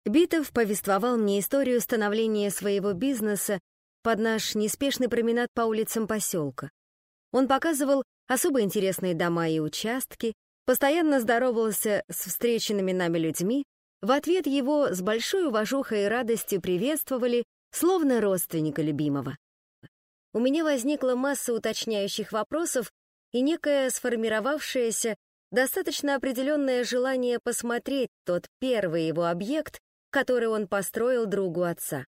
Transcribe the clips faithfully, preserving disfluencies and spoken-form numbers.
Битов повествовал мне историю становления своего бизнеса под наш неспешный променад по улицам поселка. Он показывал особо интересные дома и участки, постоянно здоровался с встреченными нами людьми, в ответ его с большой уважухой и радостью приветствовали, словно родственника любимого. У меня возникла масса уточняющих вопросов и некое сформировавшееся, достаточно определенное желание посмотреть тот первый его объект, который он построил другу отца.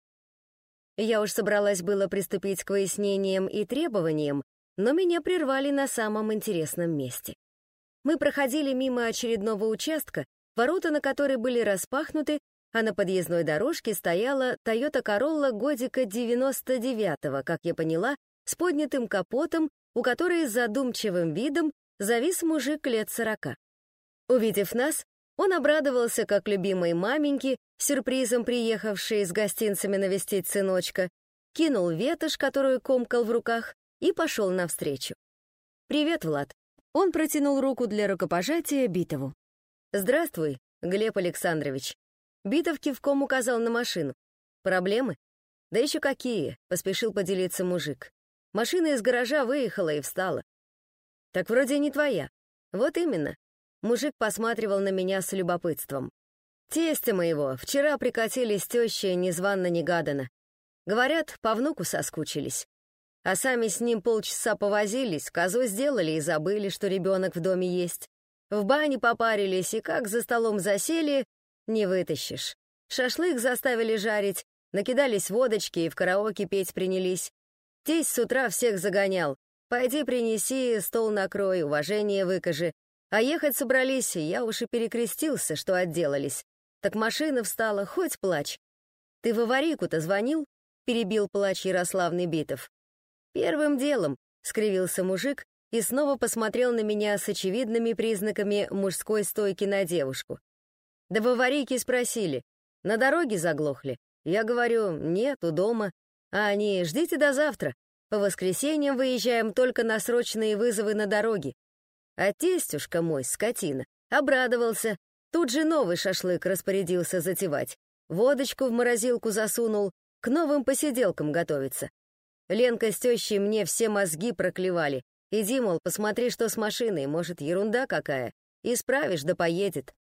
Я уж собралась было приступить к выяснениям и требованиям, но меня прервали на самом интересном месте. Мы проходили мимо очередного участка, ворота на который были распахнуты, а на подъездной дорожке стояла Toyota Corolla годика девяносто девятого, как я поняла, с поднятым капотом, у которой с задумчивым видом завис мужик лет сорока. Увидев нас, он обрадовался, как любимой маменьке, сюрпризом приехавшей с гостинцами навестить сыночка, кинул ветошь, которую комкал в руках, и пошел навстречу. «Привет, Влад». Он протянул руку для рукопожатия Битову. «Здравствуй, Глеб Александрович». Битов кивком указал на машину. «Проблемы?» «Да еще какие», — поспешил поделиться мужик. «Машина из гаража выехала и встала». «Так вроде не твоя». «Вот именно». Мужик посматривал на меня с любопытством. «Тестя моего вчера прикатили с тещей незванно-негаданно. Говорят, по внуку соскучились. А сами с ним полчаса повозились, козу сделали и забыли, что ребенок в доме есть. В бане попарились, и как за столом засели, не вытащишь. Шашлык заставили жарить, накидались водочки и в караоке петь принялись. Тесть с утра всех загонял. Пойди принеси, стол накрой, уважение выкажи. А ехать собрались, и я уж и перекрестился, что отделались. Так машина встала, хоть плачь. Ты в аварийку-то звонил?» — перебил плач Ярославный Битов. «Первым делом», — скривился мужик и снова посмотрел на меня с очевидными признаками мужской стойки на девушку. «Да в аварийке спросили, на дороге заглохли?» Я говорю, нет, у дома. А они, ждите до завтра. По воскресеньям выезжаем только на срочные вызовы на дороге. А тестюшка мой, скотина, обрадовался. Тут же новый шашлык распорядился затевать. Водочку в морозилку засунул, к новым посиделкам готовится. Ленка с тещей мне все мозги проклевали. Иди, мол, посмотри, что с машиной, может, ерунда какая. Исправишь, да поедет.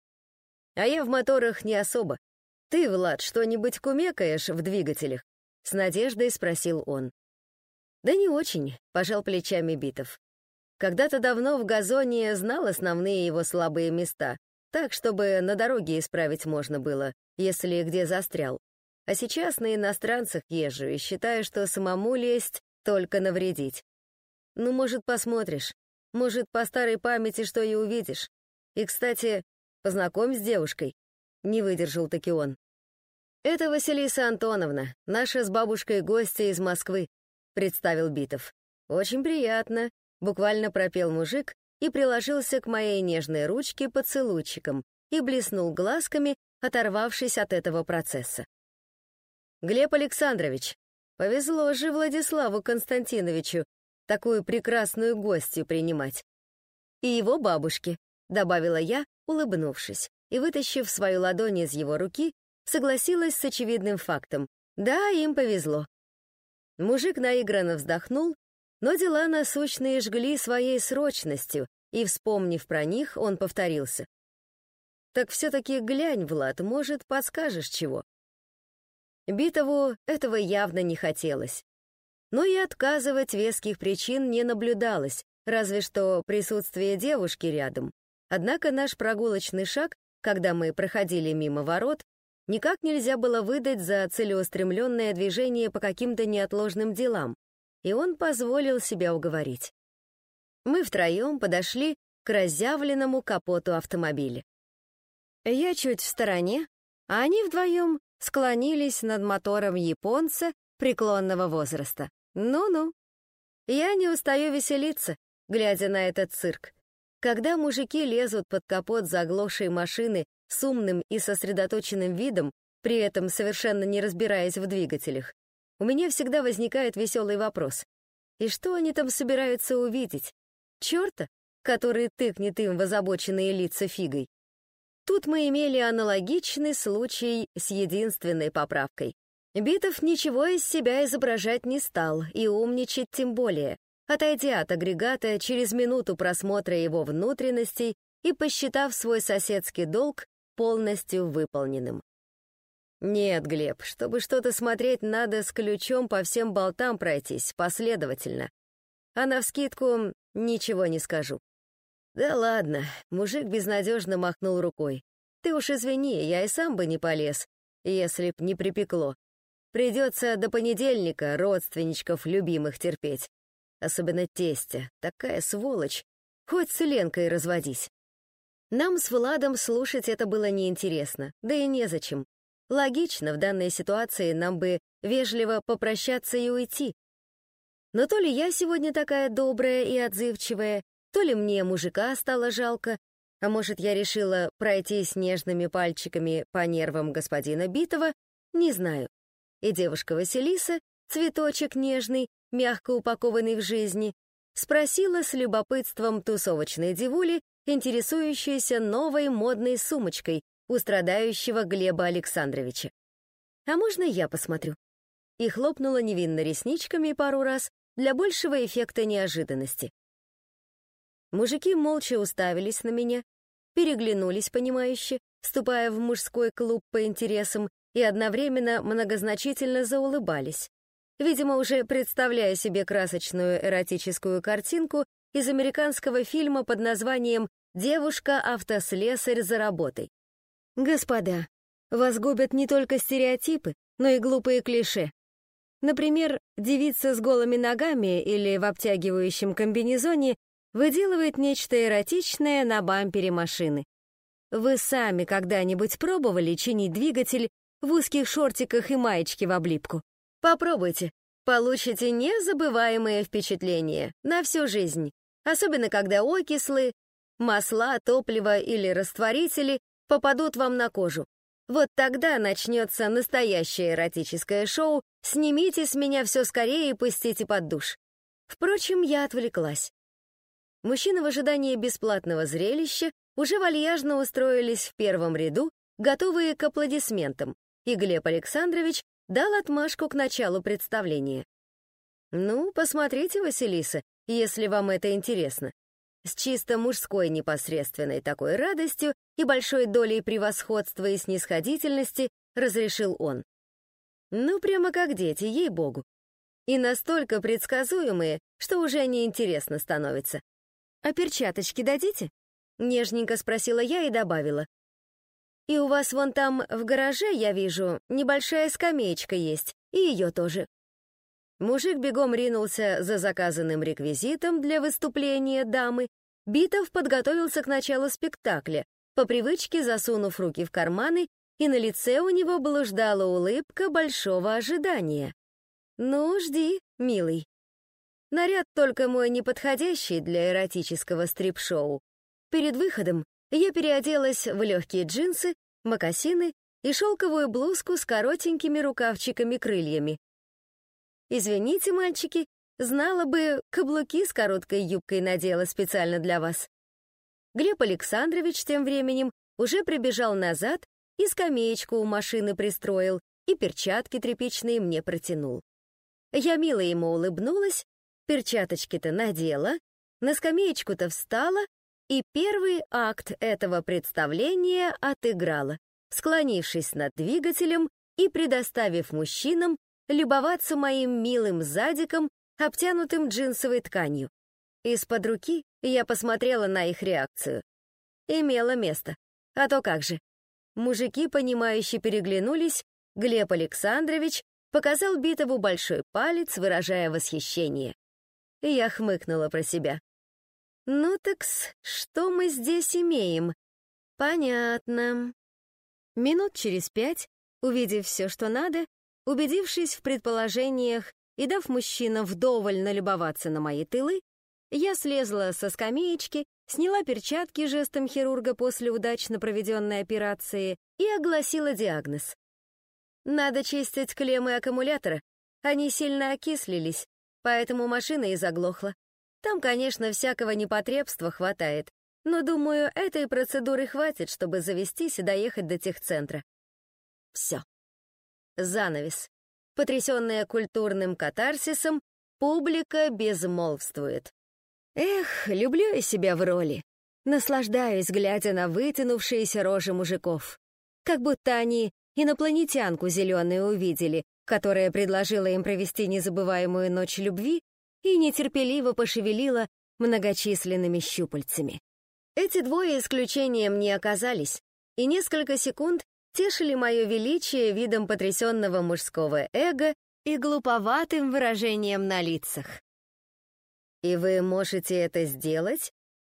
А я в моторах не особо. Ты, Влад, что-нибудь кумекаешь в двигателях? С надеждой спросил он. Да не очень, пожал плечами Битов. Когда-то давно в газоне знал основные его слабые места, так, чтобы на дороге исправить можно было, если где застрял. А сейчас на иностранцах езжу и считаю, что самому лезть только навредить. Ну, может, посмотришь. Может, по старой памяти что и увидишь. И, кстати, познакомь с девушкой. Не выдержал таки он. Это Василиса Антоновна, наша с бабушкой гостья из Москвы, представил Битов. Очень приятно, буквально пропел мужик и приложился к моей нежной ручке поцелуйчиком и блеснул глазками, оторвавшись от этого процесса. Глеб Александрович, повезло же Владиславу Константиновичу такую прекрасную гостью принимать. И его бабушке, добавила я, улыбнувшись, и, вытащив свою ладонь из его руки, согласилась с очевидным фактом. Да, им повезло. Мужик наигранно вздохнул, но дела насущные жгли своей срочностью, и, вспомнив про них, он повторился. «Так все-таки глянь, Влад, может, подскажешь чего?» Битову этого явно не хотелось. Но и отказывать веских причин не наблюдалось, разве что присутствие девушки рядом. Однако наш прогулочный шаг, когда мы проходили мимо ворот, никак нельзя было выдать за целеустремленное движение по каким-то неотложным делам, и он позволил себя уговорить. Мы втроем подошли к разъявленному капоту автомобиля. Я чуть в стороне, а они вдвоем склонились над мотором японца преклонного возраста. Ну-ну. Я не устаю веселиться, глядя на этот цирк. Когда мужики лезут под капот заглохшей машины с умным и сосредоточенным видом, при этом совершенно не разбираясь в двигателях, у меня всегда возникает веселый вопрос. И что они там собираются увидеть? Чёрта, который тыкнет им в озабоченные лица фигой? Тут мы имели аналогичный случай с единственной поправкой. Битов ничего из себя изображать не стал, и умничать тем более, отойдя от агрегата через минуту просмотра его внутренностей и посчитав свой соседский долг полностью выполненным. Нет, Глеб, чтобы что-то смотреть, надо с ключом по всем болтам пройтись, последовательно. А навскидку ничего не скажу. Да ладно, мужик безнадежно махнул рукой. Ты уж извини, я и сам бы не полез, если б не припекло. Придется до понедельника родственничков любимых терпеть. Особенно тестя, такая сволочь. Хоть с Ленкой разводись. Нам с Владом слушать это было неинтересно, да и незачем. Логично, в данной ситуации нам бы вежливо попрощаться и уйти. Но то ли я сегодня такая добрая и отзывчивая, то ли мне мужика стало жалко, а может, я решила пройтись нежными пальчиками по нервам господина Битова, не знаю. И девушка Василиса, цветочек нежный, мягко упакованный в жизни, спросила с любопытством тусовочной девули, интересующейся новой модной сумочкой у страдающего Глеба Александровича. «А можно я посмотрю?» И хлопнула невинно ресничками пару раз для большего эффекта неожиданности. Мужики молча уставились на меня, переглянулись понимающе, вступая в мужской клуб по интересам, и одновременно многозначительно заулыбались, видимо, уже представляя себе красочную эротическую картинку из американского фильма под названием «Девушка-автослесарь за работой». Господа, вас губят не только стереотипы, но и глупые клише. Например, девица с голыми ногами или в обтягивающем комбинезоне выделывает нечто эротичное на бампере машины. Вы сами когда-нибудь пробовали чинить двигатель в узких шортиках и маечке в облипку? Попробуйте. Получите незабываемые впечатления на всю жизнь. Особенно когда окислы, масла, топливо или растворители попадут вам на кожу. Вот тогда начнется настоящее эротическое шоу «Снимите с меня все скорее и пустите под душ». Впрочем, я отвлеклась. Мужчины в ожидании бесплатного зрелища уже вальяжно устроились в первом ряду, готовые к аплодисментам, и Глеб Александрович дал отмашку к началу представления. «Ну, посмотрите, Василиса, если вам это интересно». С чисто мужской непосредственной такой радостью и большой долей превосходства и снисходительности разрешил он. Ну, прямо как дети, ей-богу. И настолько предсказуемые, что уже неинтересно становится. «А перчаточки дадите?» — нежненько спросила я и добавила. «И у вас вон там в гараже, я вижу, небольшая скамеечка есть, и ее тоже». Мужик бегом ринулся за заказанным реквизитом для выступления дамы. Битов подготовился к началу спектакля, по привычке засунув руки в карманы, и на лице у него блуждала улыбка большого ожидания. «Ну, жди, милый». Наряд только мой неподходящий для эротического стрип-шоу. Перед выходом я переоделась в легкие джинсы, мокасины и шелковую блузку с коротенькими рукавчиками-крыльями. «Извините, мальчики, знала бы, каблуки с короткой юбкой надела специально для вас». Глеб Александрович тем временем уже прибежал назад и скамеечку у машины пристроил, и перчатки тряпичные мне протянул. Я мило ему улыбнулась, перчаточки-то надела, на скамеечку-то встала, и первый акт этого представления отыграла, склонившись над двигателем и предоставив мужчинам любоваться моим милым задиком, обтянутым джинсовой тканью. Из-под руки я посмотрела на их реакцию. Имело место. А то как же. Мужики, понимающе переглянулись, Глеб Александрович показал Битову большой палец, выражая восхищение. Я хмыкнула про себя. Ну так-с, что мы здесь имеем? Понятно. Минут через пять, увидев все, что надо, убедившись в предположениях и дав мужчинам вдоволь налюбоваться на мои тылы, я слезла со скамеечки, сняла перчатки жестом хирурга после удачно проведенной операции и огласила диагноз. Надо чистить клеммы аккумулятора, они сильно окислились, поэтому машина и заглохла. Там, конечно, всякого непотребства хватает, но, думаю, этой процедуры хватит, чтобы завестись и доехать до техцентра. Все. Занавес. Потрясённая культурным катарсисом, публика безмолвствует. Эх, люблю я себя в роли. Наслаждаюсь, глядя на вытянувшиеся рожи мужиков. Как будто они инопланетянку зеленую увидели, которая предложила им провести незабываемую ночь любви и нетерпеливо пошевелила многочисленными щупальцами. Эти двое исключением не оказались, и несколько секунд тешили мое величие видом потрясенного мужского эго и глуповатым выражением на лицах. «И вы можете это сделать?»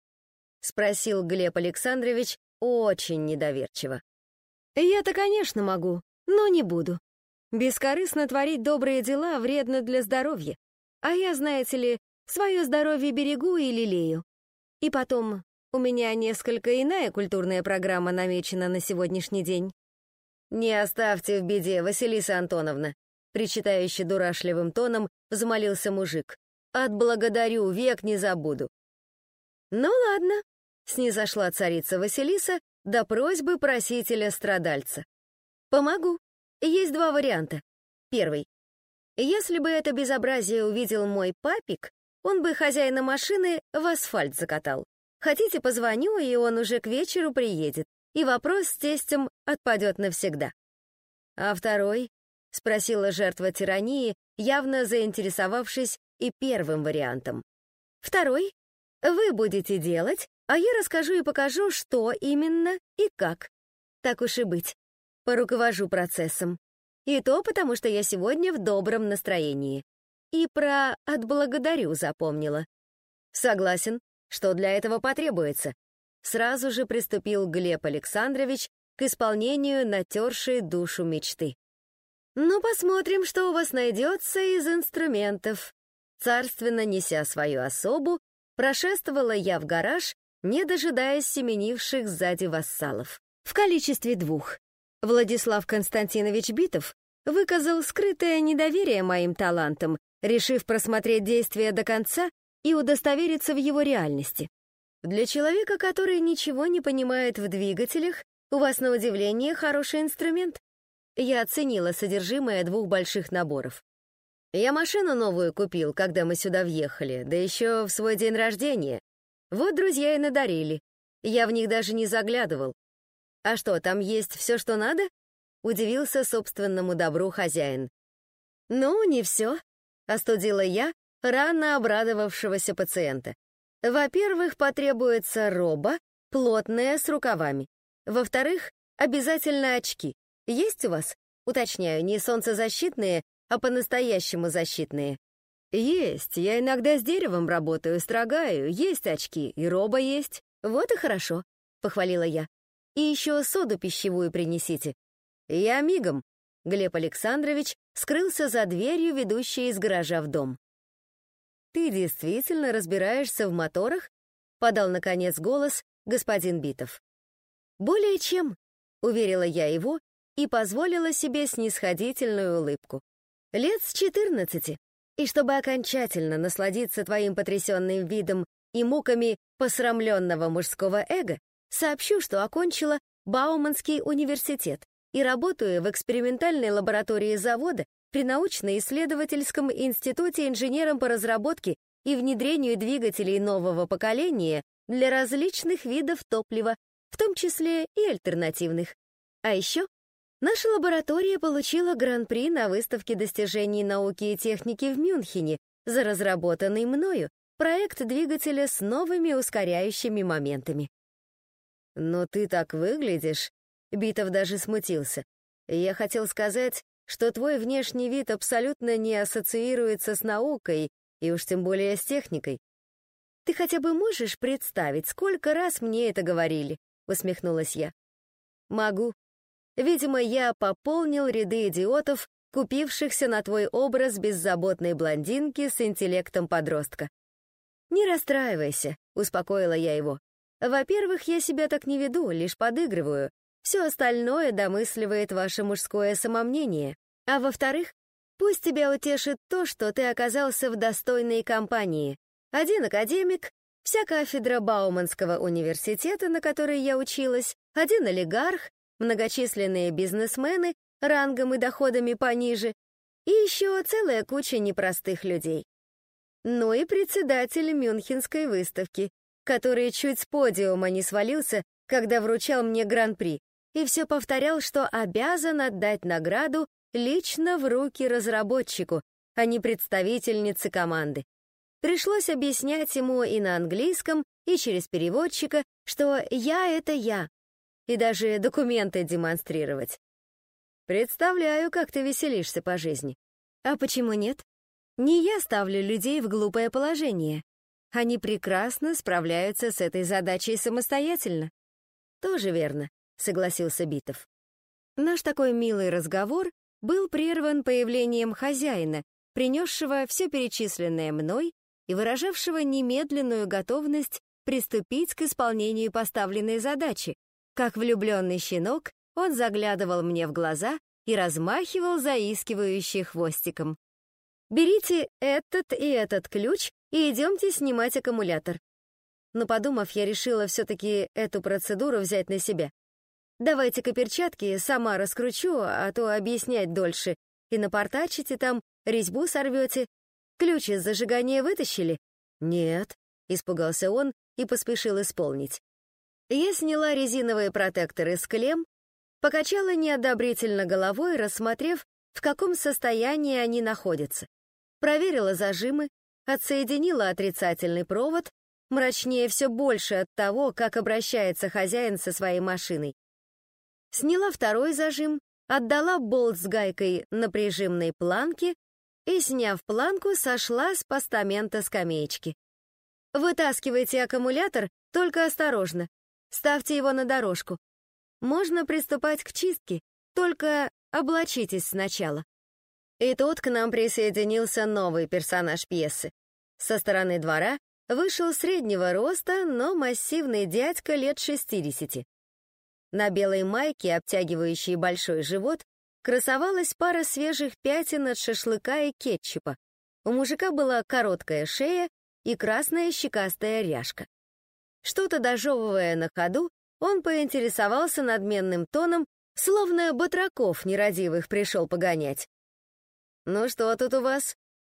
— спросил Глеб Александрович очень недоверчиво. «Я-то, конечно, могу, но не буду. Бескорыстно творить добрые дела вредно для здоровья, а я, знаете ли, свое здоровье берегу и лелею. И потом, у меня несколько иная культурная программа намечена на сегодняшний день». «Не оставьте в беде, Василиса Антоновна», — причитающе дурашливым тоном взмолился мужик. «Отблагодарю, век не забуду». «Ну ладно», — снизошла царица Василиса до просьбы просителя-страдальца. «Помогу. Есть два варианта. Первый. Если бы это безобразие увидел мой папик, он бы хозяина машины в асфальт закатал. Хотите, позвоню, и он уже к вечеру приедет, и вопрос с тестем отпадет навсегда». «А второй?» — спросила жертва тирании, явно заинтересовавшись и первым вариантом. «Второй. Вы будете делать, а я расскажу и покажу, что именно и как. Так уж и быть. Поруковожу процессом. И то потому, что я сегодня в добром настроении. И про «отблагодарю» запомнила. Согласен, что для этого потребуется. Сразу же приступил Глеб Александрович к исполнению натершей душу мечты. «Ну, посмотрим, что у вас найдется из инструментов». Царственно неся свою особу, прошествовала я в гараж, не дожидаясь семенивших сзади вассалов. В количестве двух. Владислав Константинович Битов выказал скрытое недоверие моим талантам, решив просмотреть действие до конца и удостовериться в его реальности. Для человека, который ничего не понимает в двигателях, у вас, на удивление, хороший инструмент. Я оценила содержимое двух больших наборов. Я машину новую купил, когда мы сюда въехали, да еще в свой день рождения. Вот друзья и надарили. Я в них даже не заглядывал. А что, там есть все, что надо? Удивился собственному добру хозяин. Ну, не все, остудила я рано обрадовавшегося пациента. Во-первых, потребуется роба, плотная, с рукавами. Во-вторых, обязательно очки. Есть у вас? Уточняю, не солнцезащитные, а по-настоящему защитные. Есть, я иногда с деревом работаю, строгаю, есть очки, и роба есть. Вот и хорошо, похвалила я. И еще соду пищевую принесите. Я мигом. Глеб Александрович скрылся за дверью, ведущей из гаража в дом. «Ты действительно разбираешься в моторах?» — подал, наконец, голос господин Битов. «Более чем», — уверила я его и позволила себе снисходительную улыбку. «Лет с четырнадцати, и чтобы окончательно насладиться твоим потрясенным видом и муками посрамленного мужского эго, сообщу, что окончила Бауманский университет и работаю в экспериментальной лаборатории завода при научно-исследовательском институте инженером по разработке и внедрению двигателей нового поколения для различных видов топлива, в том числе и альтернативных. А еще наша лаборатория получила гран-при на выставке достижений науки и техники в Мюнхене за разработанный мною проект двигателя с новыми ускоряющими моментами. «Но ты так выглядишь», — Битов даже смутился. «Я хотел сказать, что твой внешний вид абсолютно не ассоциируется с наукой, и уж тем более с техникой». «Ты хотя бы можешь представить, сколько раз мне это говорили?» — усмехнулась я. «Могу. Видимо, я пополнил ряды идиотов, купившихся на твой образ беззаботной блондинки с интеллектом подростка». «Не расстраивайся», — успокоила я его. «Во-первых, я себя так не веду, лишь подыгрываю. Все остальное домысливает ваше мужское самомнение. А во-вторых, пусть тебя утешит то, что ты оказался в достойной компании. Один академик, Вся кафедра Бауманского университета, на которой я училась, один олигарх, многочисленные бизнесмены рангом и доходами пониже, и еще целая куча непростых людей. Ну и председатель Мюнхенской выставки, который чуть с подиума не свалился, когда вручал мне гран-при, и все повторял, что обязан отдать награду лично в руки разработчику, а не представительнице команды. Пришлось объяснять ему и на английском, и через переводчика, что я — это я, и даже документы демонстрировать. Представляю, как ты веселишься по жизни. А почему нет? Не я ставлю людей в глупое положение. Они прекрасно справляются с этой задачей самостоятельно. Тоже верно, согласился Битов. Наш такой милый разговор был прерван появлением хозяина, принесшего все перечисленное мной и выражавшего немедленную готовность приступить к исполнению поставленной задачи. Как влюбленный щенок, он заглядывал мне в глаза и размахивал заискивающе хвостиком. «Берите этот и этот ключ и идемте снимать аккумулятор». Но, подумав, я решила все-таки эту процедуру взять на себя. «Давайте-ка перчатки, сама раскручу, а то объяснять дольше. И напортачите там, резьбу сорвете. Ключ из зажигания вытащили?» «Нет», — испугался он и поспешил исполнить. Я сняла резиновые протекторы с клемм, покачала неодобрительно головой, рассмотрев, в каком состоянии они находятся. Проверила зажимы, отсоединила отрицательный провод, мрачнее все больше от того, как обращается хозяин со своей машиной. Сняла второй зажим, отдала болт с гайкой на прижимной планке и, сняв планку, сошла с постамента скамеечки. «Вытаскивайте аккумулятор, только осторожно. Ставьте его на дорожку. Можно приступать к чистке, только облачитесь сначала». И тут к нам присоединился новый персонаж пьесы. Со стороны двора вышел среднего роста, но массивный дядька лет шестидесяти. На белой майке, обтягивающей большой живот, красовалась пара свежих пятен от шашлыка и кетчупа. У мужика была короткая шея и красная щекастая ряжка. Что-то дожевывая на ходу, он поинтересовался надменным тоном, словно батраков нерадивых пришел погонять. «Ну что тут у вас?»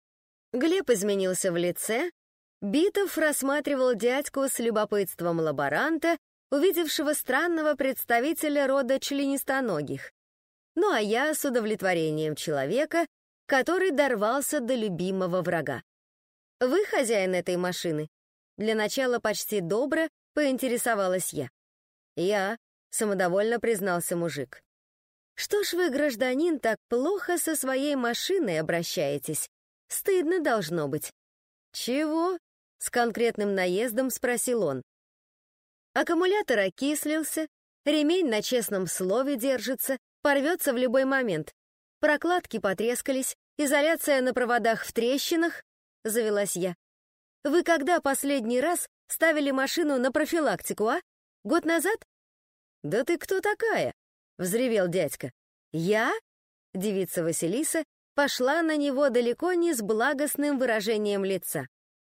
Глеб изменился в лице. Битов рассматривал дядьку с любопытством лаборанта, увидевшего странного представителя рода членистоногих. Ну а я с удовлетворением человека, который дорвался до любимого врага. «Вы хозяин этой машины?» Для начала почти добро поинтересовалась я. «Я», — самодовольно признался мужик. «Что ж вы, гражданин, так плохо со своей машиной обращаетесь? Стыдно должно быть». «Чего?» — с конкретным наездом спросил он. «Аккумулятор окислился, ремень на честном слове держится, порвется в любой момент. Прокладки потрескались, изоляция на проводах в трещинах», — завелась я. «Вы когда последний раз ставили машину на профилактику, а? Год назад?» «Да ты кто такая?» — взревел дядька. «Я?» — девица Василиса пошла на него далеко не с благостным выражением лица.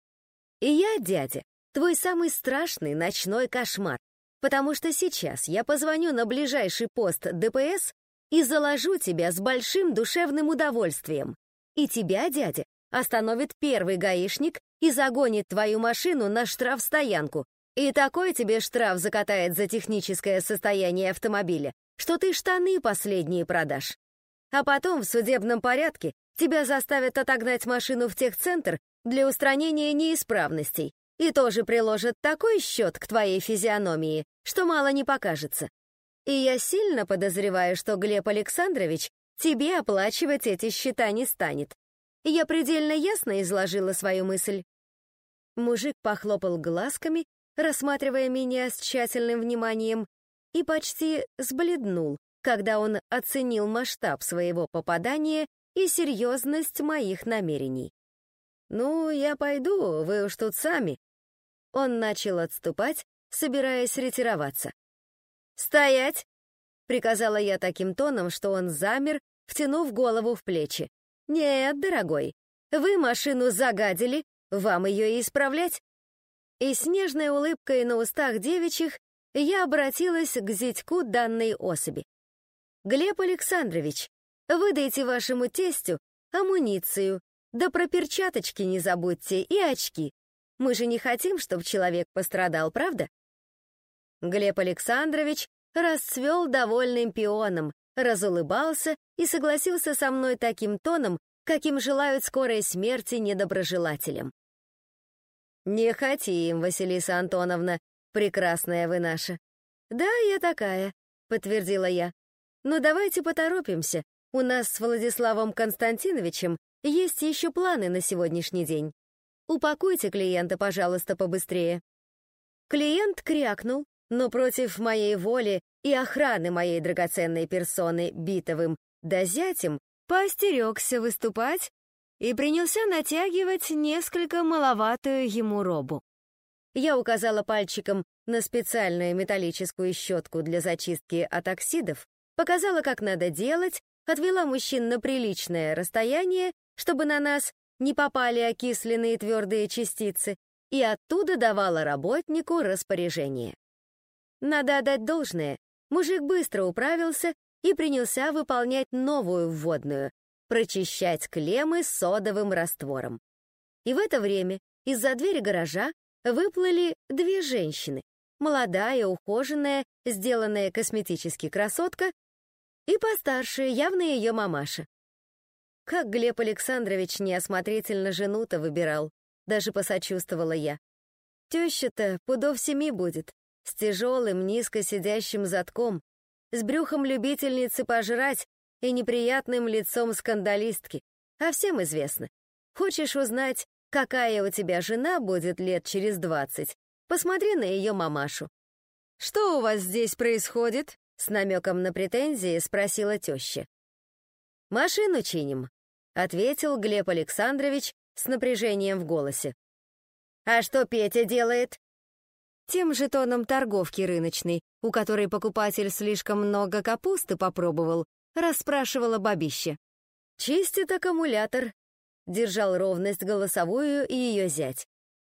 «И я, дядя, твой самый страшный ночной кошмар, потому что сейчас я позвоню на ближайший пост ДПС и заложу тебя с большим душевным удовольствием. И тебя, дядя, остановит первый гаишник и загонит твою машину на штрафстоянку. И такой тебе штраф закатает за техническое состояние автомобиля, что ты штаны последние продашь. А потом в судебном порядке тебя заставят отогнать машину в техцентр для устранения неисправностей и тоже приложат такой счет к твоей физиономии, что мало не покажется. И я сильно подозреваю, что Глеб Александрович тебе оплачивать эти счета не станет. Я предельно ясно изложила свою мысль». Мужик похлопал глазками, рассматривая меня с тщательным вниманием, и почти сбледнул, когда он оценил масштаб своего попадания и серьезность моих намерений. «Ну, я пойду, вы уж тут сами». Он начал отступать, собираясь ретироваться. «Стоять!» — приказала я таким тоном, что он замер, втянув голову в плечи. «Нет, дорогой, вы машину загадили, вам ее и исправлять. И с нежной улыбкой на устах девичьих я обратилась к зятьку данной особи. «Глеб Александрович, выдайте вашему тестю амуницию, да про перчаточки не забудьте и очки. Мы же не хотим, чтобы человек пострадал, правда?» Глеб Александрович расцвел довольным пионом, разулыбался и согласился со мной таким тоном, каким желают скорой смерти недоброжелателям. «Не хотим, Василиса Антоновна, прекрасная вы наша». «Да, я такая», — подтвердила я. «Но давайте поторопимся, у нас с Владиславом Константиновичем есть еще планы на сегодняшний день. Упакуйте клиента, пожалуйста, побыстрее». Клиент крякнул, но против моей воли и охраны моей драгоценной персоны битовым да зятем поостерегся выступать и принялся натягивать несколько маловатую ему робу. Я указала пальчиком на специальную металлическую щетку для зачистки от оксидов, показала, как надо делать, отвела мужчин на приличное расстояние, чтобы на нас не попали окисленные твердые частицы, и оттуда давала работнику распоряжение. Надо отдать должное, мужик быстро управился и принялся выполнять новую вводную — прочищать клеммы содовым раствором. И в это время из-за двери гаража выплыли две женщины, молодая, ухоженная, сделанная косметически красотка и постарше, явно ее мамаша. Как Глеб Александрович неосмотрительно жену-то выбирал, даже посочувствовала я. Теща-то пудов семи будет, с тяжелым, низко сидящим задком, с брюхом любительницы пожрать и неприятным лицом скандалистки. А всем известно. Хочешь узнать, какая у тебя жена будет лет через двадцать? Посмотри на ее мамашу. «Что у вас здесь происходит?» — с намеком на претензии спросила теща. «Машину чиним», — ответил Глеб Александрович с напряжением в голосе. «А что Петя делает?» Тем же тоном торговки рыночной, у которой покупатель слишком много капусты попробовал, расспрашивала бабища. «Чистит аккумулятор», — держал ровность голосовую и ее зять.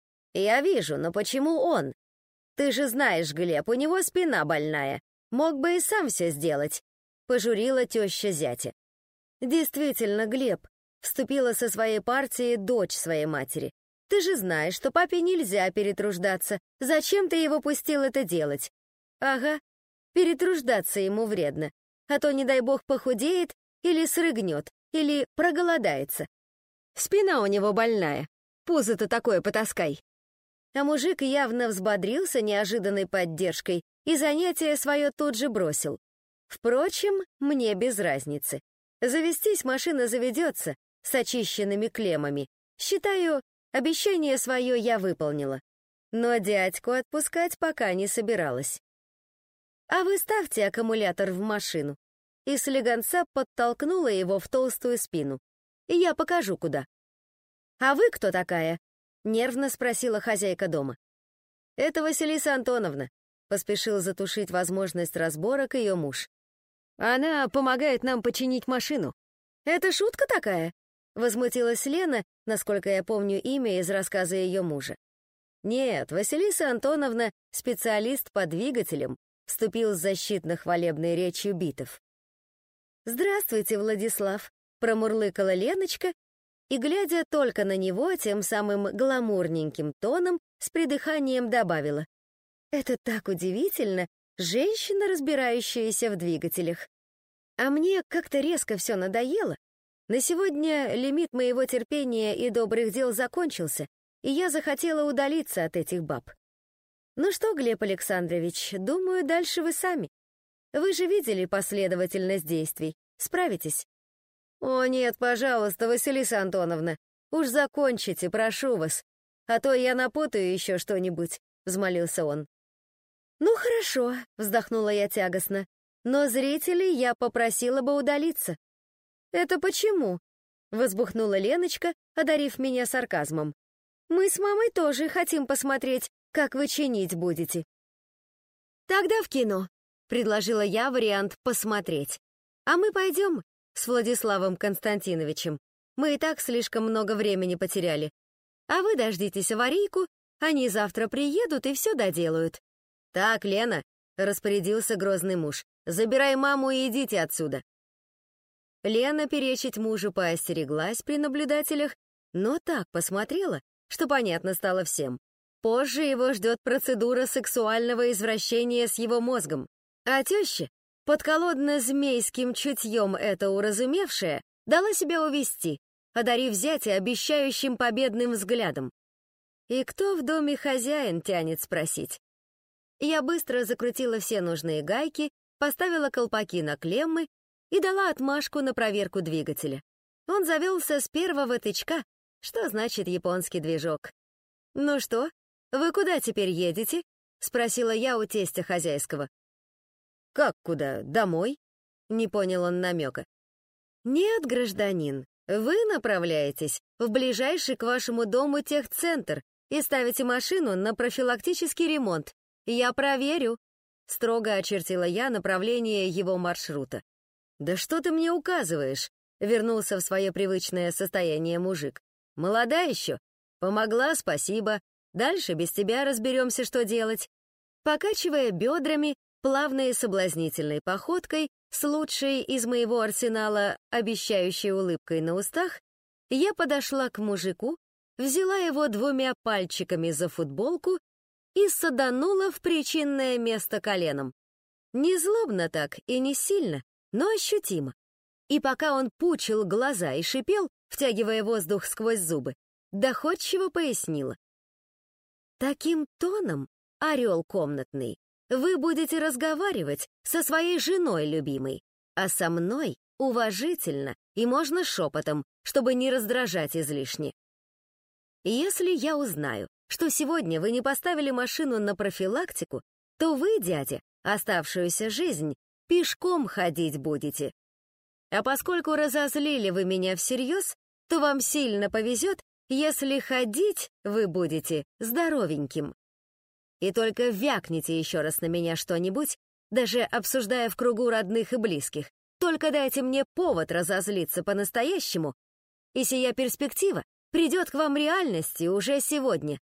«Я вижу, но почему он? Ты же знаешь, Глеб, у него спина больная. Мог бы и сам все сделать», — пожурила теща зятя. «Действительно, Глеб», — вступила со своей партией дочь своей матери. «Ты же знаешь, что папе нельзя перетруждаться. Зачем ты его пустил это делать?» «Ага, перетруждаться ему вредно, а то, не дай бог, похудеет или срыгнет, или проголодается. Спина у него больная, пузо-то такое потаскай». А мужик явно взбодрился неожиданной поддержкой и занятие свое тут же бросил. Впрочем, мне без разницы. Завестись машина заведется с очищенными клеммами. Считаю, обещание свое я выполнила. Но дядьку отпускать пока не собиралась. «А вы ставьте аккумулятор в машину». И слегонца подтолкнула его в толстую спину. И я покажу, куда. «А вы кто такая?» — нервно спросила хозяйка дома. «Это Василиса Антоновна», — поспешил затушить возможность разборок ее муж. «Она помогает нам починить машину». «Это шутка такая?» — возмутилась Лена, насколько я помню имя из рассказа ее мужа. «Нет, Василиса Антоновна — специалист по двигателям», — вступил с защитно-хвалебной речью Битов. «Здравствуйте, Владислав», — промурлыкала Леночка, и, глядя только на него, тем самым гламурненьким тоном, с придыханием добавила. «Это так удивительно, женщина, разбирающаяся в двигателях. А мне как-то резко все надоело. На сегодня лимит моего терпения и добрых дел закончился, и я захотела удалиться от этих баб. Ну что, Глеб Александрович, думаю, дальше вы сами. Вы же видели последовательность действий. Справитесь?» «О нет, пожалуйста, Василиса Антоновна, уж закончите, прошу вас, а то я напутаю еще что-нибудь», — взмолился он. «Ну хорошо», — вздохнула я тягостно, «но зрителей я попросила бы удалиться». «Это почему?» — возбухнула Леночка, одарив меня сарказмом. «Мы с мамой тоже хотим посмотреть, как вы чинить будете». «Тогда в кино», — предложила я вариант «посмотреть». «А мы пойдем с Владиславом Константиновичем. Мы и так слишком много времени потеряли. А вы дождитесь аварийку Они завтра приедут и все доделают». «Так, Лена», — распорядился грозный муж, «забирай маму и идите отсюда». Лена перечить мужу поостереглась при наблюдателях, но так посмотрела, что понятно стало всем. Позже его ждет процедура сексуального извращения с его мозгом. А теща, подколодно-змейским чутьем это уразумевшая, дала себя увести, одарив зятя обещающим победным взглядом. И кто в доме хозяин, тянет спросить. Я быстро закрутила все нужные гайки, поставила колпаки на клеммы и дала отмашку на проверку двигателя. Он завелся с первого тычка, что значит японский движок. «Ну что, вы куда теперь едете?» — спросила я у тестя хозяйского. «Как куда? Домой?» — не понял он намека. «Нет, гражданин, вы направляетесь в ближайший к вашему дому техцентр и ставите машину на профилактический ремонт. Я проверю», — строго очертила я направление его маршрута. «Да что ты мне указываешь?» — вернулся в свое привычное состояние мужик. «Молода еще? Помогла, спасибо. Дальше без тебя разберемся, что делать». Покачивая бедрами, плавной соблазнительной походкой, с лучшей из моего арсенала, обещающей улыбкой на устах, я подошла к мужику, взяла его двумя пальчиками за футболку и саданула в причинное место коленом. Не злобно так и не сильно, но ощутимо. И пока он пучил глаза и шипел, втягивая воздух сквозь зубы, доходчиво пояснила. «Таким тоном, орел комнатный, вы будете разговаривать со своей женой любимой, а со мной уважительно и можно шепотом, чтобы не раздражать излишне. Если я узнаю, что сегодня вы не поставили машину на профилактику, то вы, дядя, оставшуюся жизнь пешком ходить будете. А поскольку разозлили вы меня всерьез, то вам сильно повезет, если ходить вы будете здоровеньким. И только вякните еще раз на меня что-нибудь, даже обсуждая в кругу родных и близких. Только дайте мне повод разозлиться по-настоящему, и сия перспектива придет к вам реальности уже сегодня.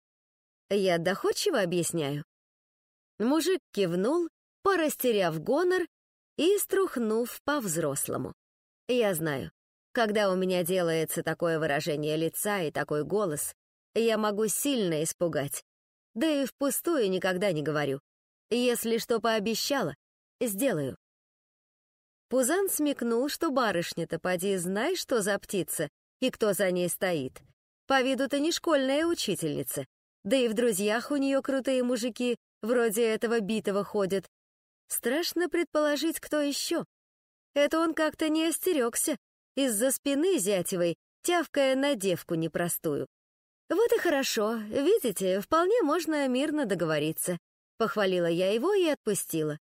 Я доходчиво объясняю. Мужик кивнул, порастеряв гонор и струхнув по-взрослому. Я знаю, когда у меня делается такое выражение лица и такой голос, я могу сильно испугать. Да и впустую никогда не говорю. Если что пообещала, сделаю. Пузан смекнул, что барышня-то поди знай, что за птица и кто за ней стоит. По виду-то не школьная учительница, да и в друзьях у нее крутые мужики вроде этого битого ходят. Страшно предположить, кто еще. Это он как-то не остерегся, из-за спины зятевой, тявкая на девку непростую. Вот и хорошо, видите, вполне можно мирно договориться. Похвалила я его и отпустила.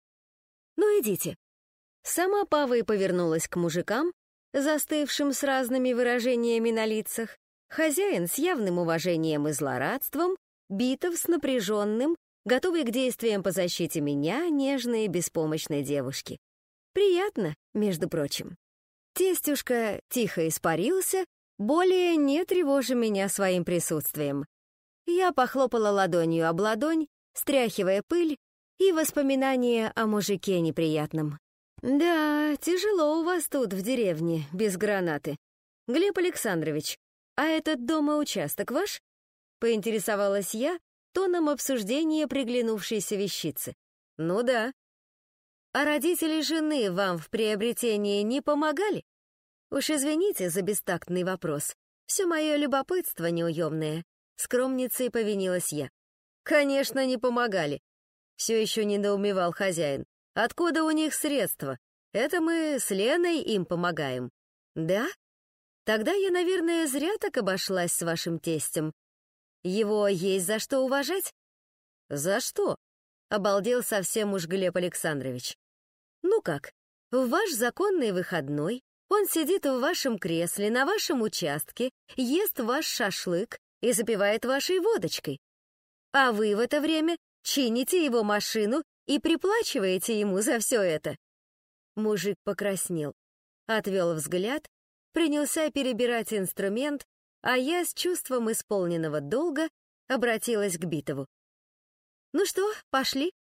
Ну идите. Сама Павой повернулась к мужикам, застывшим с разными выражениями на лицах. Хозяин с явным уважением и злорадством, Битов с напряженным, готовый к действиям по защите меня, нежной и беспомощной девушки. Приятно, между прочим. Тестюшка тихо испарился, более не тревожа меня своим присутствием. Я похлопала ладонью об ладонь, стряхивая пыль и воспоминания о мужике неприятном. «Да, тяжело у вас тут в деревне, без гранаты. Глеб Александрович, а этот дом и участок ваш?» — поинтересовалась я тоном обсуждения приглянувшейся вещицы. «Ну да». «А родители жены вам в приобретении не помогали? Уж извините за бестактный вопрос. Все мое любопытство неуемное», — скромницей повинилась я. «Конечно, не помогали», — все еще недоумевал хозяин. «Откуда у них средства? Это мы с Леной им помогаем». «Да? Тогда я, наверное, зря так обошлась с вашим тестем. Его есть за что уважать?» «За что?» — обалдел совсем уж Глеб Александрович. «Ну как, в ваш законный выходной он сидит в вашем кресле, на вашем участке, ест ваш шашлык и запивает вашей водочкой. А вы в это время чините его машину и приплачиваете ему за все это». Мужик покраснел, отвел взгляд, принялся перебирать инструмент, а я с чувством исполненного долга обратилась к Битову. «Ну что, пошли?»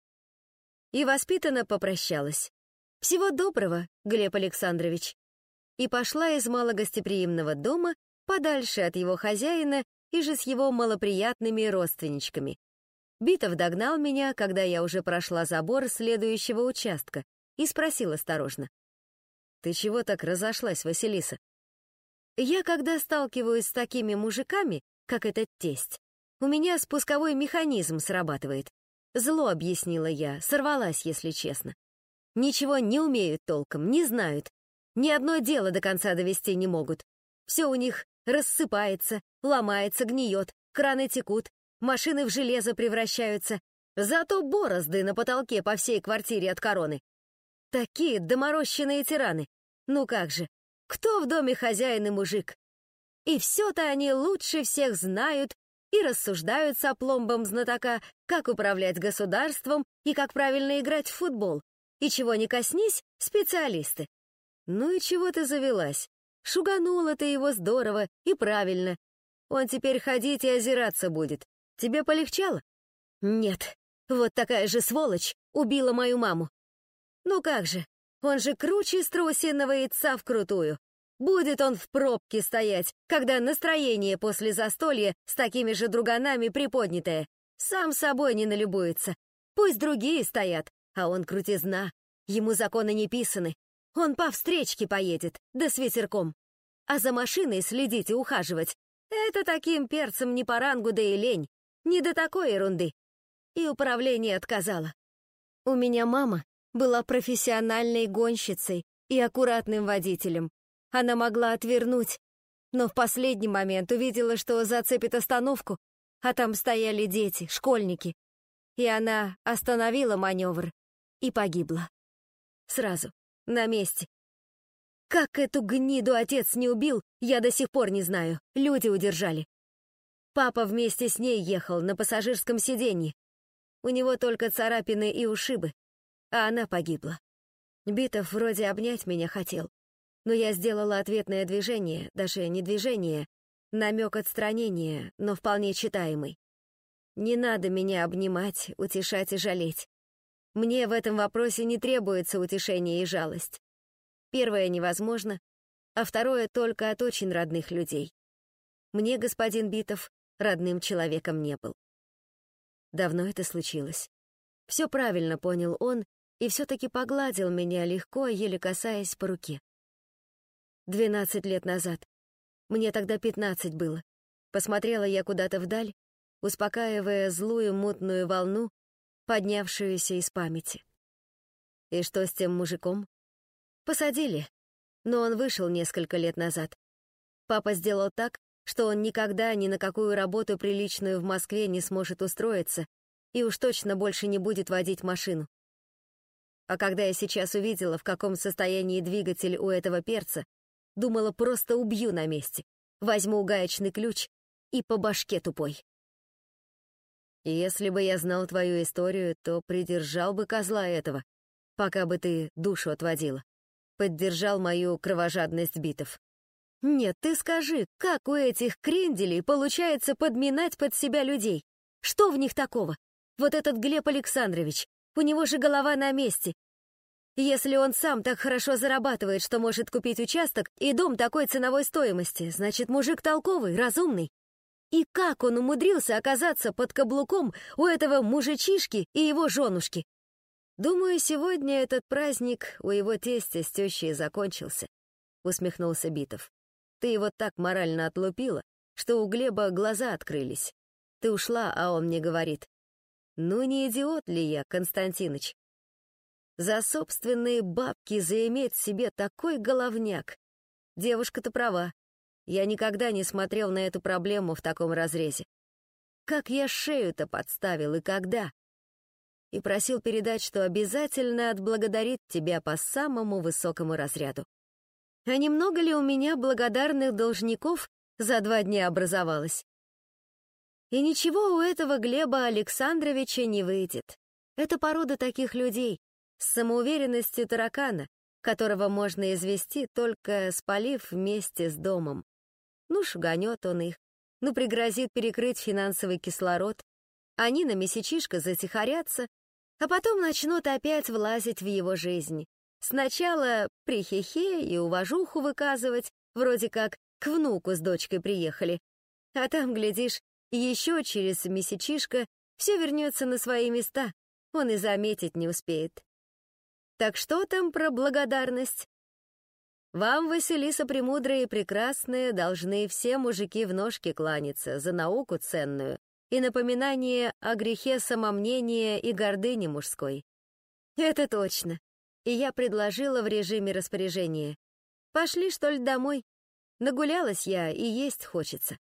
И воспитанно попрощалась. «Всего доброго, Глеб Александрович». И пошла из малогостеприимного дома подальше от его хозяина и же с его малоприятными родственничками. Битов догнал меня, когда я уже прошла забор следующего участка, и спросил осторожно. «Ты чего так разошлась, Василиса?» «Я, когда сталкиваюсь с такими мужиками, как этот тесть, у меня спусковой механизм срабатывает. Зло, объяснила я, сорвалась, если честно. Ничего не умеют толком, не знают. Ни одно дело до конца довести не могут. Все у них рассыпается, ломается, гниет, краны текут, машины в железо превращаются. Зато борозды на потолке по всей квартире от короны. Такие доморощенные тираны. Ну как же, кто в доме хозяин и мужик? И все-то они лучше всех знают и рассуждают с опломбом знатока, как управлять государством и как правильно играть в футбол. И чего не коснись, специалисты. Ну и чего ты завелась? Шуганула ты его здорово и правильно. Он теперь ходить и озираться будет. Тебе полегчало? Нет, вот такая же сволочь убила мою маму. Ну как же, он же круче страусиного яйца вкрутую. Будет он в пробке стоять, когда настроение после застолья с такими же друганами приподнятое. Сам собой не налюбуется. Пусть другие стоят, а он крутизна. Ему законы не писаны. Он по встречке поедет, да с ветерком. А за машиной следить и ухаживать — это таким перцем не по рангу, да и лень. Не до такой ерунды. И управление отказало. У меня мама была профессиональной гонщицей и аккуратным водителем. Она могла отвернуть, но в последний момент увидела, что зацепит остановку, а там стояли дети, школьники. И она остановила маневр и погибла. Сразу, на месте. Как эту гниду отец не убил, я до сих пор не знаю, люди удержали. Папа вместе с ней ехал на пассажирском сиденье. У него только царапины и ушибы, а она погибла. Битов вроде обнять меня хотел, но я сделала ответное движение, даже не движение, намек отстранения, но вполне читаемый. Не надо меня обнимать, утешать и жалеть. Мне в этом вопросе не требуется утешение и жалость. Первое невозможно, а второе только от очень родных людей. Мне господин Битов родным человеком не был. Давно это случилось. Все правильно понял он и все-таки погладил меня легко, еле касаясь по руке. Двенадцать лет назад. Мне тогда пятнадцать было. Посмотрела я куда-то вдаль, успокаивая злую мутную волну, поднявшуюся из памяти. И что с тем мужиком? Посадили, но он вышел несколько лет назад. Папа сделал так, что он никогда ни на какую работу приличную в Москве не сможет устроиться и уж точно больше не будет водить машину. А когда я сейчас увидела, в каком состоянии двигатель у этого перца, думала, просто убью на месте, возьму гаечный ключ и по башке тупой. И если бы я знал твою историю, то придержал бы козла этого, пока бы ты душу отводила. Поддержал мою кровожадность Битов. Нет, ты скажи, как у этих кренделей получается подминать под себя людей? Что в них такого? Вот этот Глеб Александрович, у него же голова на месте. Если он сам так хорошо зарабатывает, что может купить участок и дом такой ценовой стоимости, значит, мужик толковый, разумный. И как он умудрился оказаться под каблуком у этого мужичишки и его женушки? Думаю, сегодня этот праздник у его тестя с тещей закончился, усмехнулся Битов. Ты его так морально отлупила, что у Глеба глаза открылись. Ты ушла, а он мне говорит: ну не идиот ли я, Константиныч? За собственные бабки заиметь себе такой головняк. Девушка-то права. Я никогда не смотрел на эту проблему в таком разрезе. Как я шею-то подставил и когда? И просил передать, что обязательно отблагодарит тебя по самому высокому разряду. А немного ли у меня благодарных должников за два дня образовалось? И ничего у этого Глеба Александровича не выйдет. Это порода таких людей, с самоуверенностью таракана, которого можно извести, только спалив вместе с домом. Ну, шуганет он их, ну пригрозит перекрыть финансовый кислород, они на месячишко затихарятся, а потом начнут опять влазить в его жизнь. Сначала прихихе и уважуху выказывать, вроде как к внуку с дочкой приехали, а там, глядишь, еще через месячишко все вернется на свои места, он и заметить не успеет. Так что там про благодарность? Вам, Василиса Премудрая и Прекрасная, должны все мужики в ножки кланяться за науку ценную и напоминание о грехе самомнения и гордыни мужской. Это точно. И я предложила в режиме распоряжения. Пошли, что ли, домой? Нагулялась я, и есть хочется.